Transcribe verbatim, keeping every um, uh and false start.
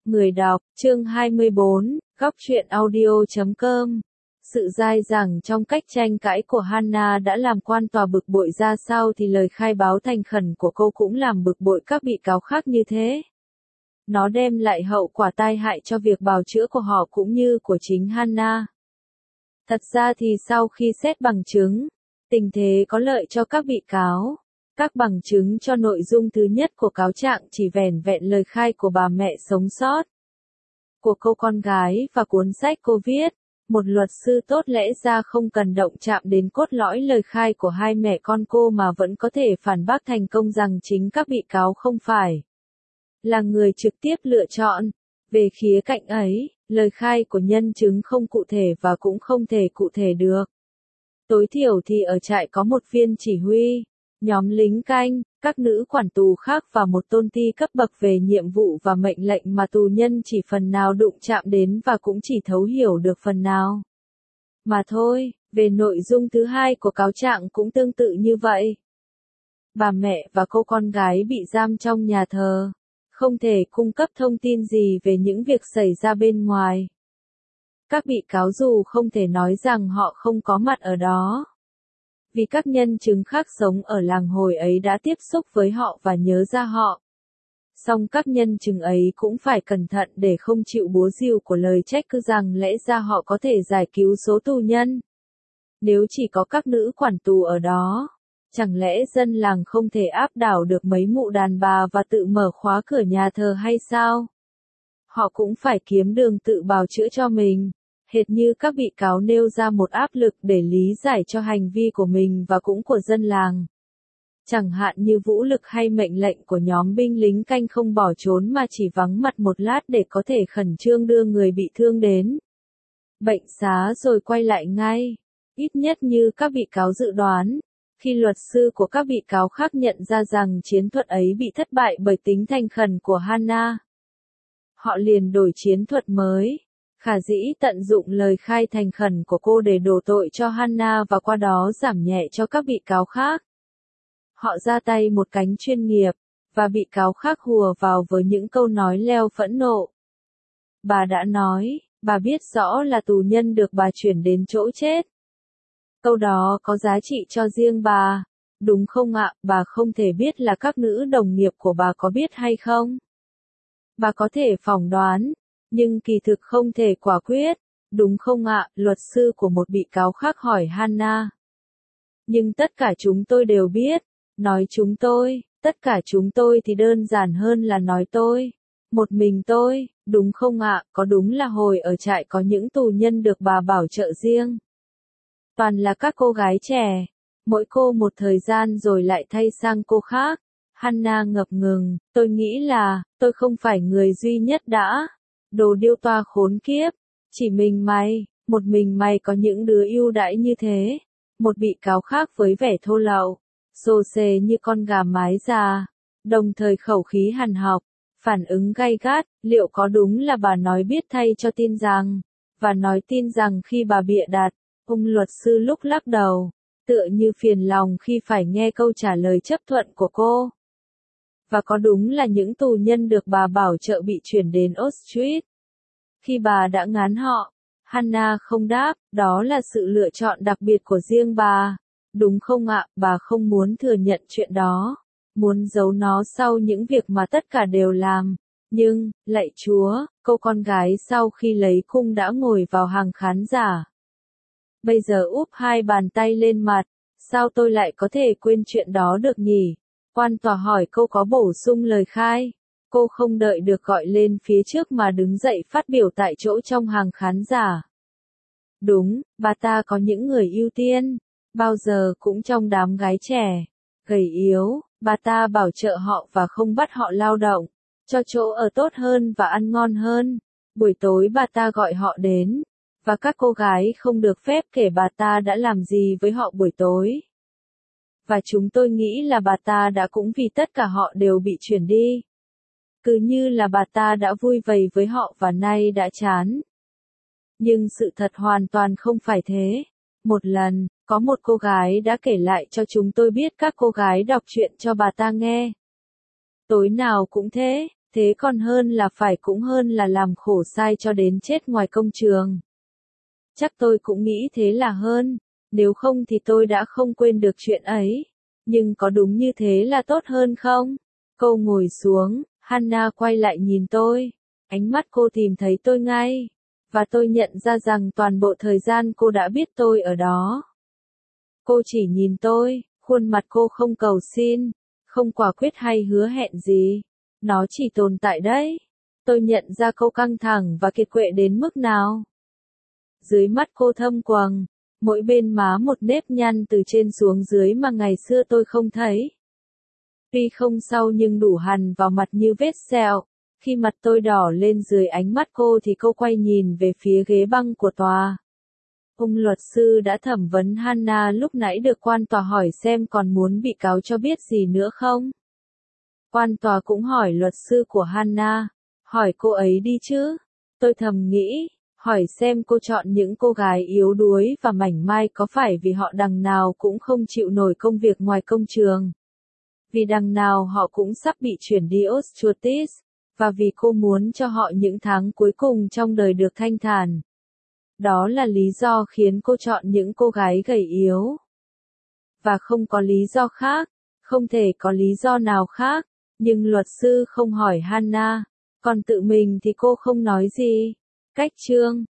Người đọc, chương hai mươi bốn, góc truyện audio chấm com. Sự dai dẳng trong cách tranh cãi của Hannah đã làm quan tòa bực bội ra sao thì lời khai báo thành khẩn của cô cũng làm bực bội các bị cáo khác như thế. Nó đem lại hậu quả tai hại cho việc bào chữa của họ cũng như của chính Hannah. Thật ra thì sau khi xét bằng chứng, tình thế có lợi cho các bị cáo. Các bằng chứng cho nội dung thứ nhất của cáo trạng chỉ vẻn vẹn lời khai của bà mẹ sống sót của cô con gái và cuốn sách cô viết. Một luật sư tốt lẽ ra không cần động chạm đến cốt lõi lời khai của hai mẹ con cô mà vẫn có thể phản bác thành công rằng chính các bị cáo không phải là người trực tiếp lựa chọn. Về khía cạnh ấy, lời khai của nhân chứng không cụ thể và cũng không thể cụ thể được. Tối thiểu thì ở trại có một viên chỉ huy, nhóm lính canh, các nữ quản tù khác và một tôn ti cấp bậc về nhiệm vụ và mệnh lệnh mà tù nhân chỉ phần nào đụng chạm đến và cũng chỉ thấu hiểu được phần nào mà thôi. Về nội dung thứ hai của cáo trạng cũng tương tự như vậy. Bà mẹ và cô con gái bị giam trong nhà thờ, không thể cung cấp thông tin gì về những việc xảy ra bên ngoài. Các bị cáo dù không thể nói rằng họ không có mặt ở đó, vì các nhân chứng khác sống ở làng hồi ấy đã tiếp xúc với họ và nhớ ra họ. Song các nhân chứng ấy cũng phải cẩn thận để không chịu búa rìu của lời trách cứ rằng lẽ ra họ có thể giải cứu số tù nhân. Nếu chỉ có các nữ quản tù ở đó, chẳng lẽ dân làng không thể áp đảo được mấy mụ đàn bà và tự mở khóa cửa nhà thờ hay sao? Họ cũng phải kiếm đường tự bào chữa cho mình. Hệt như các bị cáo nêu ra một áp lực để lý giải cho hành vi của mình và cũng của dân làng. Chẳng hạn như vũ lực hay mệnh lệnh của nhóm binh lính canh không bỏ trốn mà chỉ vắng mặt một lát để có thể khẩn trương đưa người bị thương đến bệnh xá rồi quay lại ngay. Ít nhất như các bị cáo dự đoán, khi luật sư của các bị cáo khác nhận ra rằng chiến thuật ấy bị thất bại bởi tính thành khẩn của Hannah, họ liền đổi chiến thuật mới. Khả dĩ tận dụng lời khai thành khẩn của cô để đổ tội cho Hannah và qua đó giảm nhẹ cho các bị cáo khác. Họ ra tay một cánh chuyên nghiệp, và bị cáo khác hùa vào với những câu nói leo phẫn nộ. Bà đã nói, bà biết rõ là tù nhân được bà chuyển đến chỗ chết. Câu đó có giá trị cho riêng bà, đúng không ạ? Bà không thể biết là các nữ đồng nghiệp của bà có biết hay không. Bà có thể phỏng đoán, nhưng kỳ thực không thể quả quyết, đúng không ạ? Luật sư của một bị cáo khác hỏi Hannah. Nhưng tất cả chúng tôi đều biết. Nói chúng tôi, tất cả chúng tôi thì đơn giản hơn là nói tôi. Một mình tôi, đúng không ạ? Có đúng là hồi ở trại có những tù nhân được bà bảo trợ riêng. Toàn là các cô gái trẻ, mỗi cô một thời gian rồi lại thay sang cô khác. Hannah ngập ngừng, tôi nghĩ là, tôi không phải người duy nhất đã. Đồ điêu toa khốn kiếp, chỉ mình mày, một mình mày có những đứa ưu đãi như thế. Một bị cáo khác với vẻ thô lậu, xồ xề như con gà mái già, đồng thời khẩu khí hằn học, phản ứng gay gắt. Liệu có đúng là bà nói biết thay cho tin rằng, và nói tin rằng khi bà bịa đặt? Ông luật sư lúc lắc đầu, tựa như phiền lòng khi phải nghe câu trả lời chấp thuận của cô. Và có đúng là những tù nhân được bà bảo trợ bị chuyển đến Auschwitz? Khi bà đã ngán họ, Hannah không đáp, đó là sự lựa chọn đặc biệt của riêng bà. Đúng không ạ? Bà không muốn thừa nhận chuyện đó, muốn giấu nó sau những việc mà tất cả đều làm. Nhưng, lạy Chúa, cô con gái sau khi lấy cung đã ngồi vào hàng khán giả. Bây giờ úp hai bàn tay lên mặt, sao tôi lại có thể quên chuyện đó được nhỉ? Quan tòa hỏi cô có bổ sung lời khai. Cô không đợi được gọi lên phía trước mà đứng dậy phát biểu tại chỗ trong hàng khán giả. Đúng, bà ta có những người ưu tiên. Bao giờ cũng trong đám gái trẻ, gầy yếu, bà ta bảo trợ họ và không bắt họ lao động, cho chỗ ở tốt hơn và ăn ngon hơn. Buổi tối bà ta gọi họ đến, và các cô gái không được phép kể bà ta đã làm gì với họ buổi tối. Và chúng tôi nghĩ là bà ta đã cũng vì tất cả họ đều bị chuyển đi. Cứ như là bà ta đã vui vầy với họ và nay đã chán. Nhưng sự thật hoàn toàn không phải thế. Một lần, có một cô gái đã kể lại cho chúng tôi biết các cô gái đọc truyện cho bà ta nghe. Tối nào cũng thế, Thế còn hơn là phải cũng hơn là làm khổ sai cho đến chết ngoài công trường. Chắc tôi cũng nghĩ thế là hơn, nếu không thì tôi đã không quên được chuyện ấy. Nhưng có đúng như thế là tốt hơn không? Cô ngồi xuống, Hannah quay lại nhìn tôi. Ánh mắt cô tìm thấy tôi ngay. Và tôi nhận ra rằng toàn bộ thời gian cô đã biết tôi ở đó. Cô chỉ nhìn tôi, khuôn mặt cô không cầu xin, không quả quyết hay hứa hẹn gì. Nó chỉ tồn tại đấy. Tôi nhận ra cô căng thẳng và kiệt quệ đến mức nào. Dưới mắt cô thâm quầng, mỗi bên má một nếp nhăn từ trên xuống dưới mà ngày xưa tôi không thấy. Tuy không sâu nhưng đủ hằn vào mặt như vết sẹo. Khi mặt tôi đỏ lên dưới ánh mắt cô thì cô quay nhìn về phía ghế băng của tòa. Ông luật sư đã thẩm vấn Hannah lúc nãy được quan tòa hỏi xem còn muốn bị cáo cho biết gì nữa không? Quan tòa cũng hỏi luật sư của Hannah, hỏi cô ấy đi chứ. Tôi thầm nghĩ, hỏi xem cô chọn những cô gái yếu đuối và mảnh mai có phải vì họ đằng nào cũng không chịu nổi công việc ngoài công trường. Vì đằng nào họ cũng sắp bị chuyển đi Osteotis, và vì cô muốn cho họ những tháng cuối cùng trong đời được thanh thản. Đó là lý do khiến cô chọn những cô gái gầy yếu. Và không có lý do khác, không thể có lý do nào khác, nhưng luật sư không hỏi Hannah, còn tự mình thì cô không nói gì. Cách chương